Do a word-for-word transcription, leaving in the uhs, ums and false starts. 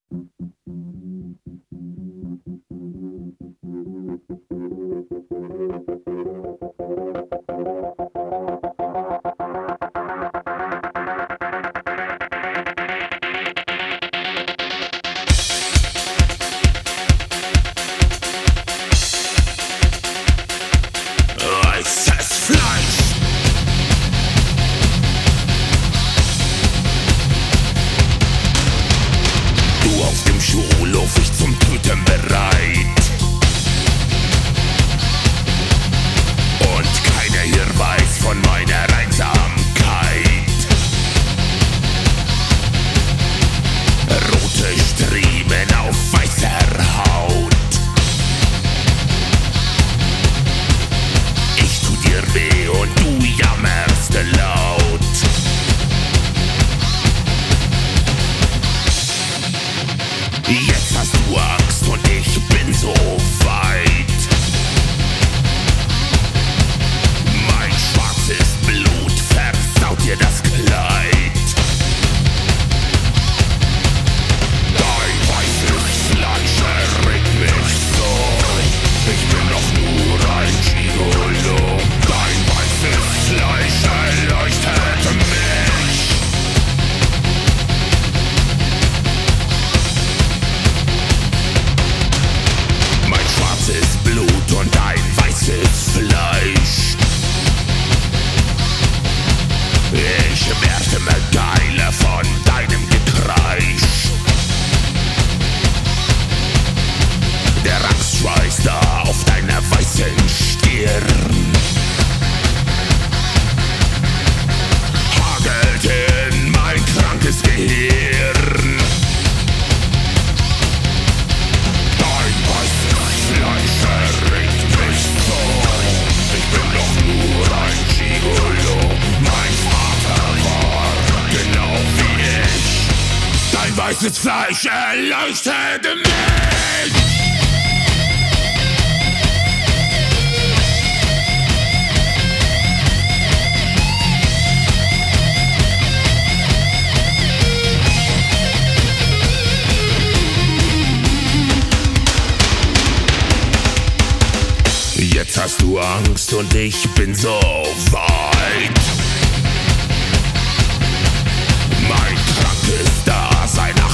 Weißes Fleisch. Du auf dem Schulhof, ich zum Töten bereit. Und keiner hier weiß von meiner Einsamkeit. Rote Striemen auf weißer Haut. Ich tu dir weh und du jammerst laut. Jetzt hast du Angst und ich bin so weit. Mein schwarzes Blut versaut dir das Kleid. Dein weißes Fleisch erregt mich so. Ich bin doch nur ein Gigolo. Dein weißes Fleisch erleuchtet mich. Mein schwarzes Blut und dein weißes Fleisch. Ich werd immer geiler von deinem Gekreisch. Der Angstschweiß da auf deiner weißen Stirn hagelt in mein krankes Gehirn. Dein weißes Fleisch erregt mich so. Ich bin doch nur ein Gigolo. Mein Vater war genau wie ich. Dein weißes Fleisch erleuchtet mich. Jetzt hast du Angst und ich bin so weit. Mein krankes Dasein